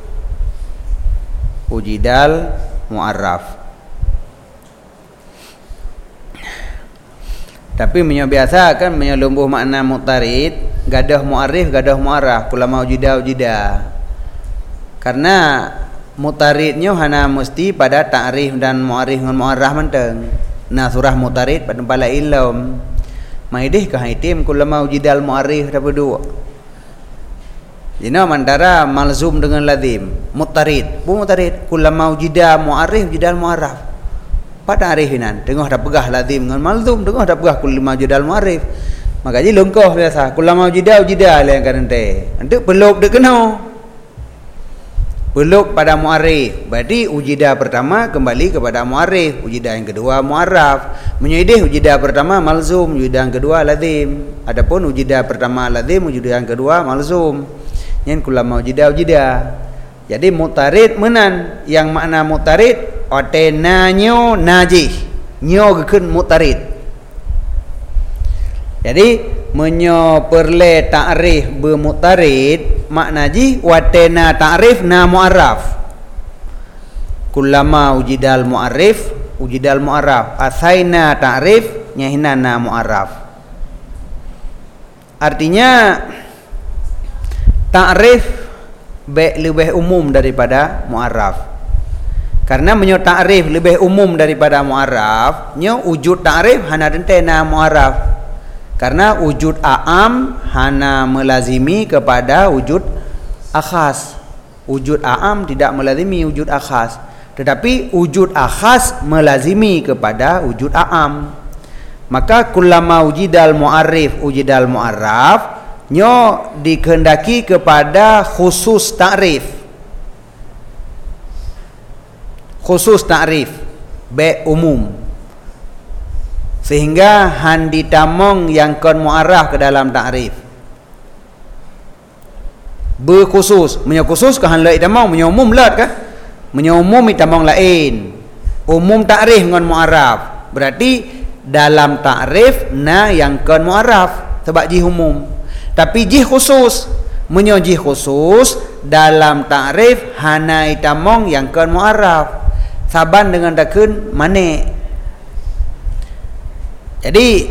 wujidal mu'arraf. Tapi biasa kan menyelumbuh makna mutarid, gadah mu'arrif gadah mu'arraf, kullama wujida. Karena mutaridnya hanya mesti pada ta'rif dan mu'arrif dengan mu'arraf menteng. Nah surah mutarid pada pala ilm maidih ke haitim kullama wujidal mu'arrif dapat dua. Jadi antara malzum dengan lazim mutarid kullama wujida mu'arrif wujidal mu'arraf. Pada arifinan tengah dah pegah lazim dengan malzum, tengah dah pegah kullama wujidal mu'arrif. Maka jadi lengkah biasa kullama wujida lah yang kan ente. Ente peluk dak kena. Peluk pada mu'arrif, berarti wujida pertama kembali kepada mu'arrif, wujida yang kedua mu'arraf. Menyedih wujida pertama malzum, wujida yang kedua lazim. Adapun wujida pertama lazim, wujida yang kedua malzum. Yang kullama wujida. Jadi mutarid menan, yang makna mutarid otenanyo najih, nyo gekun mutarid. Jadi menyo perle ta'rif bermutarid makna ji watena ta'rif na mu'arraf. Kullama wujidal mu'arrif wujidal mu'arraf, asaina ta'rif nyahina na mu'arraf. Artinya ta'rif lebih umum daripada mu'arraf. Karena menyo ta'rif lebih umum daripada mu'arraf, nyo wujud ta'rif hana dentena mu'arraf. Karena wujud a'am hana melazimi kepada wujud akhas. Wujud a'am tidak melazimi wujud akhas, tetapi wujud akhas melazimi kepada wujud a'am. Maka kullama wujidal mu'arrif wujidal mu'arraf nyo dikehendaki kepada khusus ta'rif. Khusus ta'rif be umum, sehingga handi tamong yang kon mu'arraf ke dalam ta'rif berkhusus. Menyakhusus ke han lai tamong menyumum lat kah? Menyumum tamong lain. Umum ta'rif dengan mu'arraf. Berarti dalam ta'rif na yang kon mu'arraf sebab jih umum. Tapi jih khusus, menyojih khusus dalam ta'rif hana tamong yang kon mu'arraf. saban dengan dakun manik. Jadi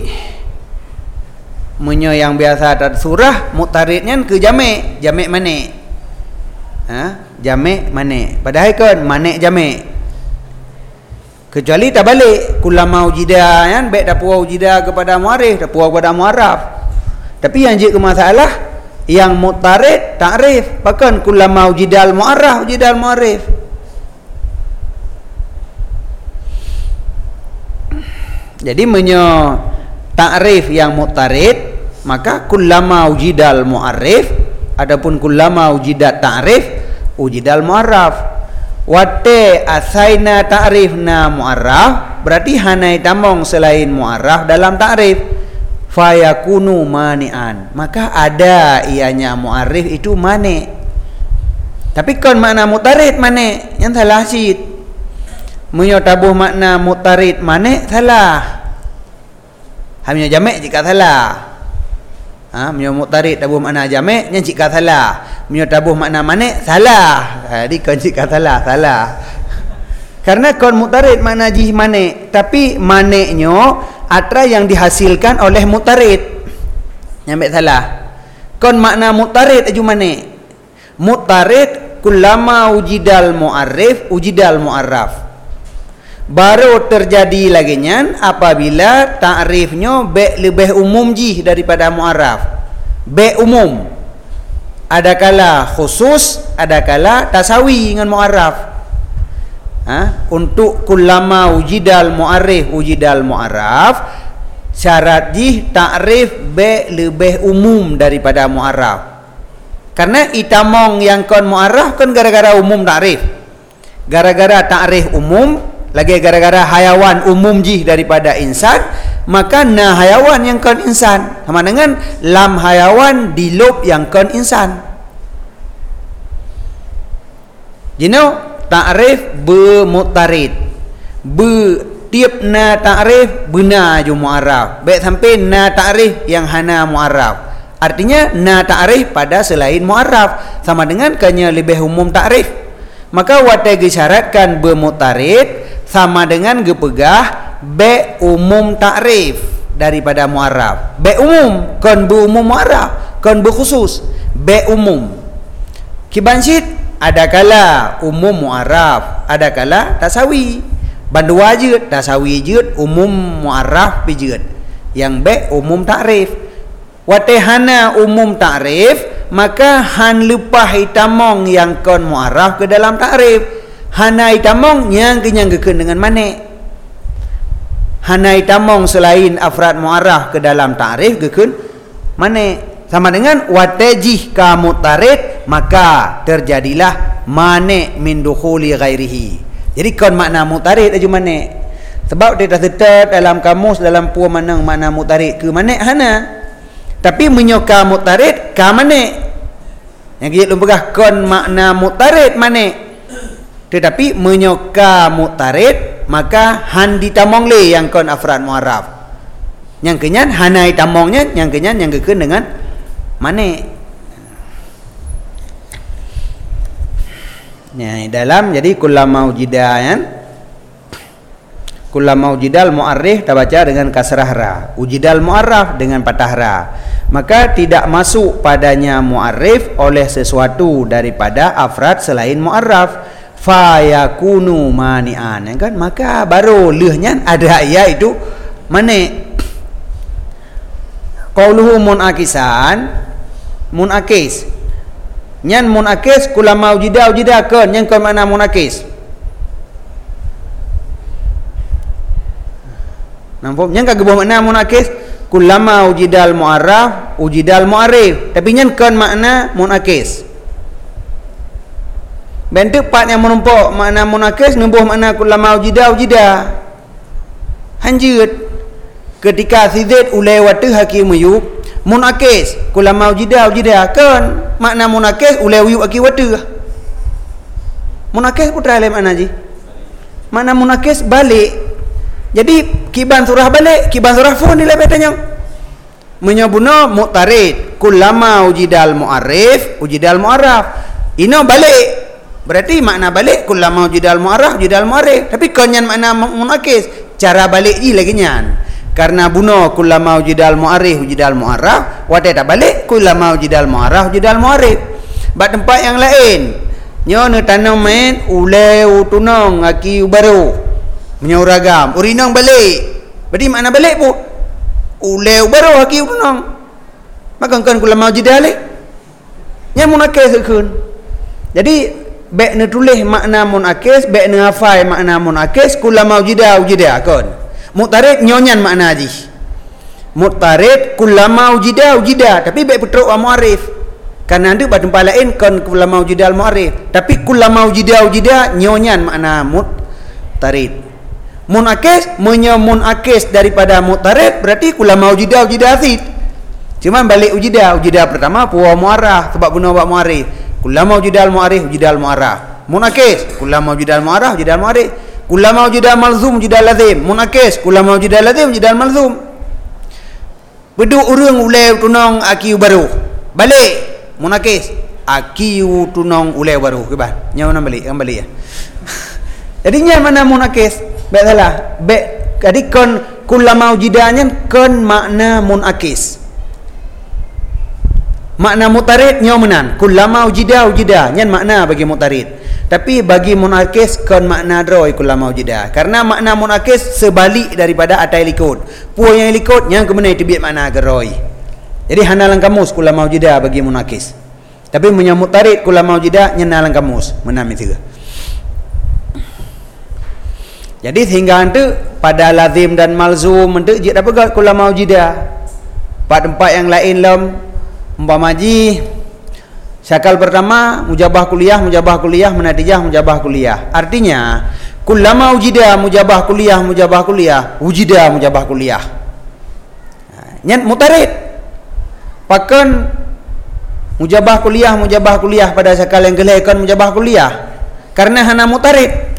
munyo yang biasa ada surah mutaridnya ke jamek manik. Jamek manik. Padahal kan manik jamek. Kecuali tak balik kulama ujida kan, baik dah puas ujida kepada muarif, dah puas kepada muaraf. Tapi yang jadi masalah yang mutarid ta'rif, bahkan kulama ujidal muarraf ujidal muarif. Jadi menyo ta'rif yang mutarid, maka kulama ujidal muarif, adapun kulama ujidat ta'rif ujidal muarraf. Wate asaina ta'rifna muarraf, berarti hanai tamong selain muarraf dalam ta'rif. Fayakunu mani'an, maka ada ianya mu'arif itu mani'. Tapi kon makna mutarid mani', yang salah sid. Munyo tabuh makna mutarid mani' salah. Hamnya jamek jika salah. Munyo mutarid tabuh makna jamek yang jika salah. Munyo tabuh makna mani' salah. Jadi kon jika salah. Karena kon mutarid makna jih mani', tapi mani'-nyo atra yang dihasilkan oleh mutarid. Nyampe salah. Kon makna mutarid aju mane? Mutarid kullama ujidal muarrif ujidal muarraf. Baru terjadi lagi nyan apabila ta'rifnya lebih umum jih daripada muarraf. Umum. Adakala khusus, adakala tasawi dengan muarraf. Untuk kullama ujidal mu'arif ujidal mu'arraf, syarat jih ta'rif lebih umum daripada mu'arraf. Karena itamong yang kon mu'arraf kan gara-gara umum ta'rif, gara-gara ta'rif umum, lagi gara-gara hayawan umum jih daripada insan, maka na hayawan yang kon insan sama dengan lam hayawan dilub yang kon insan. You know, ta'rif bermutarid, tiap na ta'rif benar ju mu'arraf, baik sampai na ta'rif yang hana mu'arraf. Artinya na ta'rif pada selain mu'arraf sama dengan kanya lebih umum ta'rif. Maka watai disyaratkan bermutarid sama dengan gepegah baik umum ta'rif daripada mu'arraf. Baik umum kon berumum mu'arraf, kon berkhusus baik umum. Kibansit ada kala umum mu'arraf, ada kala tasawi. Bandua jeut, tasawi jeut, umum mu'arraf pi jeut. Yang baik umum ta'rif. Watehana umum ta'rif, maka han lupah itamong yang kon mu'arraf ke dalam ta'rif. Hana itamong yang kenyanggekeun dengan mane. Hana itamong selain afrad mu'arraf ke dalam ta'rif gekeun mane. Sama dengan watejih ka mutarid, maka terjadilah mane min dukhuli ghairihi. Jadi kon makna mutarid aju mane. Sebab dia dah tetap dalam kamus dalam puan manang makna mutarid ke mane hana. Tapi menyoka mutarid ka mane. Yang kita lumpagah kon makna mutarid mane. Tetapi menyoka mutarid maka han ditamong le yang kon afrad muarraf. Yang kenyan hanai tamongnya, yang kenyan yang gekeun dengan mane. Nah, dalam jadi kullama ujida kan, kullama ujidal mu'arrif kita baca dengan kasrah ra, ujidal mu'arraf dengan patah ra, maka tidak masuk padanya mu'arrif oleh sesuatu daripada afrad selain mu'arraf. Fayakunu mani'an kan, maka baru lehnya ada ya itu mane. Qauluhu munakisan, munakis nyan munakis kulama ujida kan yang kon mana munakis nampak yang kagak makna munakis kulama ujidal muarraf ujidal muarif, tapi nyan kon makna munakis. Bentuk part yang menumpuk makna munakis numbuh makna kulama ujida hanjut ketika sidat ulai watu hakim yuk munakis kulama ujida kan makna munakis ulai yuk aki watu. Munakis putra lain makna ji, makna munakis balik. Jadi kiban surah balik, kiban surah fun nilai betanya menyebuna mu'tarid kulama ujidal mu'arif ujidal mu'arraf ino balik Berarti makna balik kullama wujidal mu'arraf wujidal mu'arif. Tapi konyan makna munakis, cara balik ji lagi nyan. Karena buno kullama wujidal mu'arif wujidal mu'arraf, wate tak balik kullama wujidal mu'arraf wujidal mu'arif. Bak tempat yang lain, nyo ne tanam main ulai utunong aki baru. Menyoragam, urinong balik. Berarti makna balik pun ulai baru aki utunong. Maka kan kullama wujidal nya munakis keun. Jadi baik ne tulis makna munakis, baik ne hafal makna munakis, kullama wujida wujida kon. Mu'tarid nyonyan makna ji. Mu'tarid kullama wujida wujida, tapi baik petruk wa mu'arif. Karena ada pada tempat lain kon kullama wujida al mu'arif, tapi kullama wujida wujida nyonyan makna mu'tarid. Munakis munakis daripada mu'tarid berarti kullama wujida wujida asid. Cuma balik wujida pertama puwa mu'arraf sebab guna wa mu'arif. Kullama wujidal mu'arif wujidal mu'arraf. Munakis kullama wujidal mu'arraf wujidal mu'arif. Kullama wujidal malzum wujidal lazim. Munakis kullama wujidal lazim wujidal malzum. Beduk urang ulai tunong aki baru. Balik munakis aki tunong ulai baru ke bah. Nya mana balik, balik ya. Jadi nya mana munakis? Baik salah. Baik jadi kon kullama wujidanya kon makna munakis. Makna mu'tarid nyo menan kullama wujida wujida nyan makna bagi mu'tarid, tapi bagi munakis kon makna droi kullama wujida, karena makna munakis sebalik daripada atai likut puan yang likut yang kemenai tibit makna geroi. Jadi hanalang kamus kullama wujida bagi munakis, tapi punya mu'tarid kullama wujida nyan nalang kamus menam itu. Jadi sehingga ante pada lazim dan malzum ante je dapat kullama wujida. Pada tempat yang lain lam umpama ji syakal pertama mujabah kuliah menatijah mujabah kuliah. Artinya kullama wujida mujabah kuliah wujida mujabah kuliah. Nyan mu'tarid. Pakan mujabah kuliah pada syakal yang gelai kan mujabah kuliah karena hana mu'tarid.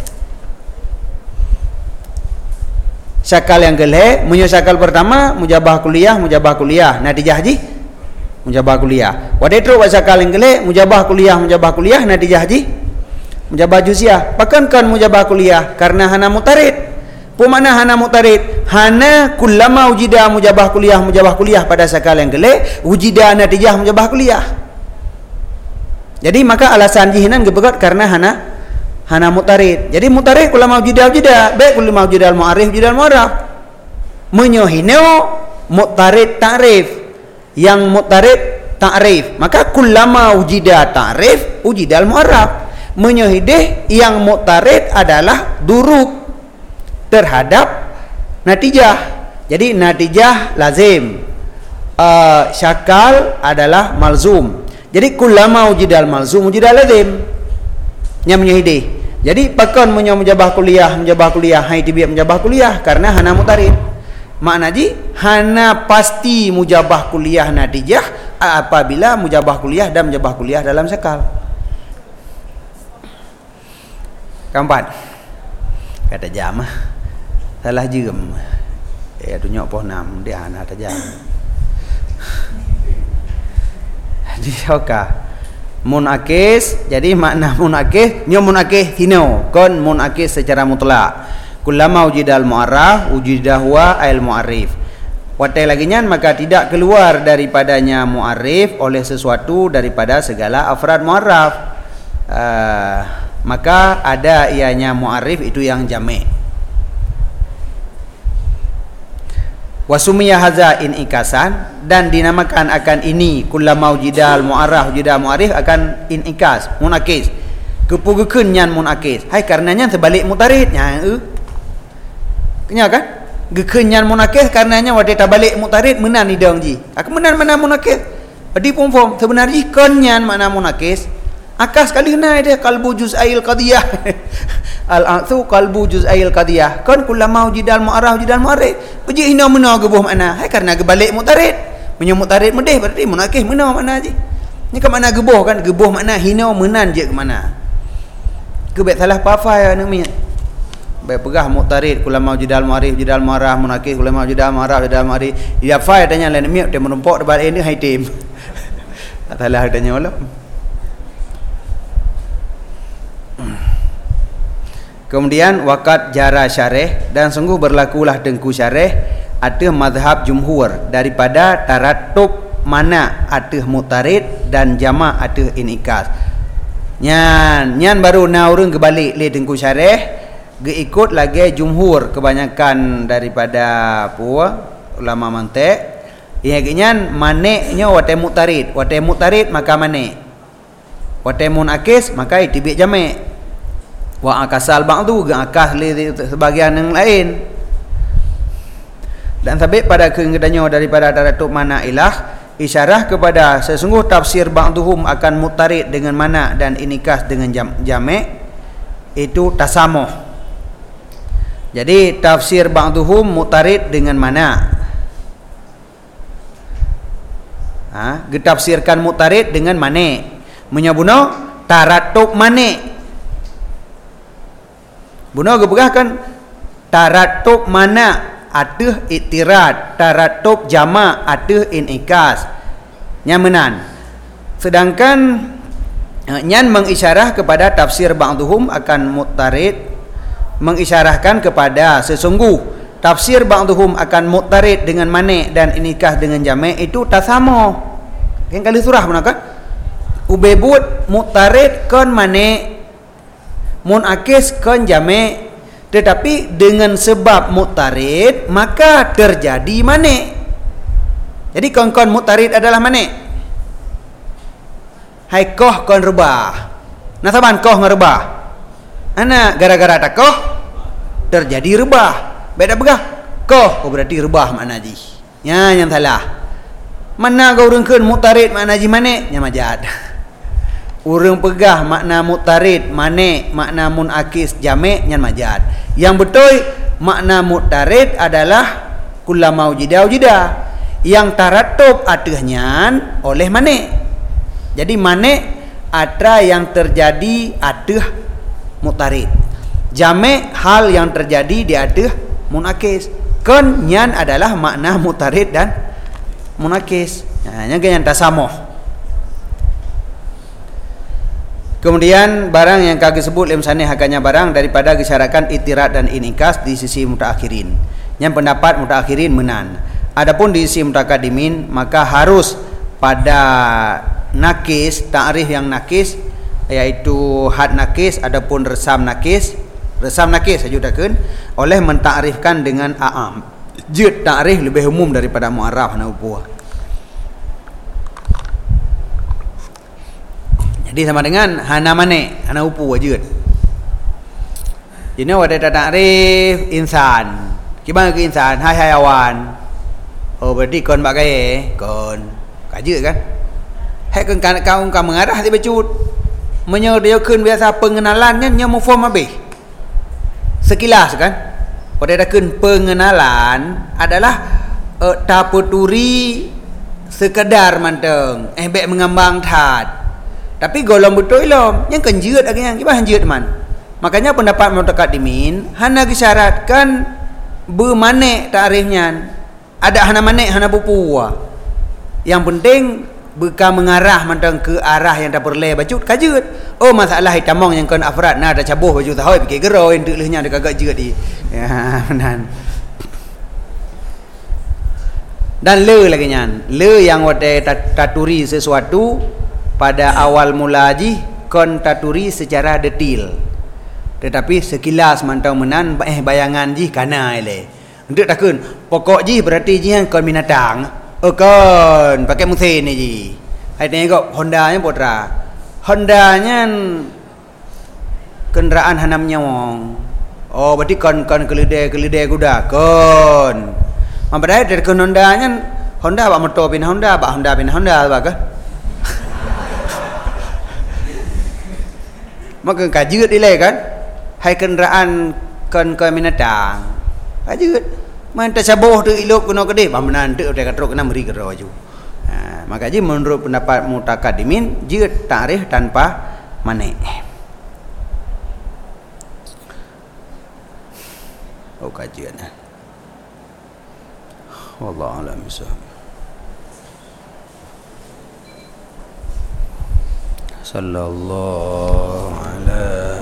Syakal yang gelai munyo syakal pertama mujabah kuliah natijah ji mujabah kuliah. Wadetro wa syakal yang gelai mujabah kuliah natijah ji mujabah juziah. Pakan kan mujabah kuliah karena hana mu'tarid. Pemana hana mu'tarid? Hana kullama wujida mujabah kuliah pada syakal yang gelai wujida natijah mujabah kuliah. Jadi maka alasan jihinan gebegot karena hana mu'tarid. Jadi mu'tarid kullama wujida baik kullama wujida al-mu'arif wujida al-mu'arraf. Menyohino mu'tarid ta'rif, yang mu'tarid ta'rif, maka kullama wujida ta'rif wujida al-mu'arraf. Menyohidih yang mu'tarid adalah duruk terhadap natijah. Jadi natijah lazim, syakal adalah malzum. Jadi kullama wujida al-malzum wujida lazim yang menyohidih. Jadi pakon mujabah kuliah hai tibiyat mujabah kuliah karena hana mu'tarid. Makna ji hana pasti mujabah kuliah natijah apabila mujabah kuliah dan mujabah kuliah dalam syakal. Keempat, kata jam salah jam tunjuk poh 6 dia hana tajam. Di syaka munakis, jadi makna munakis nyo munakis tino kon munakis secara mutlak. Kullama wujidal mu'arraf wujidah huwa al mu'arrif. Watai lagi nyan maka tidak keluar daripadanya mu'arrif oleh sesuatu daripada segala afrad mu'arraf. Maka ada ianya mu'arrif itu yang jami'. Wasumiyah haza in ikasan, dan dinamakan akan ini kullama wujidal mu'arraf wujidah mu'arrif akan in ikas munakis. Kepugekeun nyan munakis. Hai karenanya sebalik mu'tarid nya nya kan gekenyan munakis karenanya wadi tabalik mu'tarid menan idong ji. Aku menan mana munakis. Padi pom sebenarnya konyan mana munakis. Akas kali na dia qalbu juz'ail qadiyah. Al-aqsu qalbu juz'ail qadiyah. Kon kullama wujidal mu'arraf wujidal mu'arrif. Uji ina mena gebuh makna. Hai karena gebalik mu'tarid. Punya mu'tarid medih berarti munakis mena makna ji. Ni ke mana gebuh kan? Gebuh makna hina menan je ke mana? Ke bet salah pafai namanya. Baik pegah mu'tarid kullama wujidal mu'arrif wujidal mu'arraf munakis kullama wujidal mu'arraf wujidal mu'arrif. Dia fai tanya lain miak dia menumpuk depan ini hai tim. Salah tanya wala. Kemudian waqad jara syarih, dan sungguh berlakulah dengku syarih ada mazhab jumhur daripada taratub mana ada mutarid dan jama' ada inikas. Nyan baru naurun kebalik le dengku syarih ge ikut lagi jumhur kebanyakan daripada ulama mantik. Yang nyan maneknya wate mutarid maka manek. Wate munakis maka itibik jami'. Wa akasal ba'du ge akas le sebagian yang lain. Dan sabit pada keenggadannya daripada taratub mana ilah isyarah kepada sesungguh tafsir ba'duhum akan mutarid dengan mana dan inikas dengan jami' itu tasamuh. Jadi tafsir ba'duhum mutarid dengan mana? Ditafsirkan mutarid dengan mane. Menyabuno taratub mane. Buno geberahkan taratub mana ada iktirad, taratub jama' ada inikas. Nyamanan. Sedangkan nyan mengisyarah kepada tafsir ba'duhum akan mutarid, mengisyarahkan kepada sesungguh tafsir ba'duhum akan mutarid dengan mane dan inikas dengan jami' itu tasamo. Yang kali surah mana kan? Ubebut mutarid kon mane munakis kon jami', tetapi dengan sebab mutarid maka terjadi mane. Jadi kon mutarid adalah mane. Hai koh kon rebah. Nasaban koh ngerebah. Ana gara-gara tak koh terjadi rebah. Beda begah. Koh berarti rebah makna ji. Nya yang salah. Mana kau urangkeun mutarid makna ji mane? Nya majad. Urang pegah makna mutarid mane makna munakis jami' nyan majad. Yang betul makna mutarid adalah kullama wujida. Yang taratub atahnya oleh mane. Jadi mane ada yang terjadi adah mutarid. Jami' hal yang terjadi di adah munakis. Kon nyan adalah makna mutarid dan munakis. Nya yang tasamuh. Kemudian barang yang kaki sebut lim sanih hakanya barang daripada kisyarakan itirat dan inikas di sisi mutaakhirin. Yang pendapat mutaakhirin menan. Adapun di sisi mutakadimin maka harus pada nakis, ta'rif yang nakis yaitu had nakis adapun resam nakis sajudakeun oleh mentakrifkan dengan a'am. Jid ta'rif lebih umum daripada mu'arraf na upuh. Jadi sama dengan hana mane, hana upu wajud. Jadi ada ta'rif insan. Gimana ke insan? Hai hayawan. Oh berarti kon bagai kon. Kaje kan? Hai kon kau mengarah di bacut. Menyediakan biasa pengenalannya nya mufhum habis. Sekilas kan? Pada dakeun pengenalan adalah taputuri sekedar manteng. Bek mengambang tad. Tapi golong betul ilom yang kenjut agaknya gimana hanjut man. Makanya pendapat mutaqaddimin hana disyaratkan bermane ta'rifnya. Ada hana mane hana bupua. Yang penting beka mengarah mantang ke arah yang tak perle bacut kajut. Oh masalah hitamong yang kon afrad nah ada cabuh baju tahu pikir gero entuk lehnya ada kagak jeut di. Ya benan. Dan le lagi nyan. Le yang wate taturi sesuatu pada awal mula haji kon taturi secara detail. Tetapi sekilas mantau menan bayangan ji kana ele. Untuk takun pokok ji berarti ji kon binatang. Kon pakai mesin ni ji. Hai tengok Honda nya putra. Honda nya kenderaan hanam nyawong. Oh berarti kon keledai kuda kon. Mampadai dari kon Honda nya Honda bak motor pin Honda bak Honda pin Honda bak ke? Maka kajut dilai kan? Hai kenderaan kon binatang. Kajut. Man tasabuh tu ilok kuno kedeh pamenan tu dia katrok kena meri kero ju. Maka ji menurut pendapat mutakaddimin jid ta'rif tanpa mane. Oh kajian. Wallahu a'lam bishawab. Sallallahu alaihi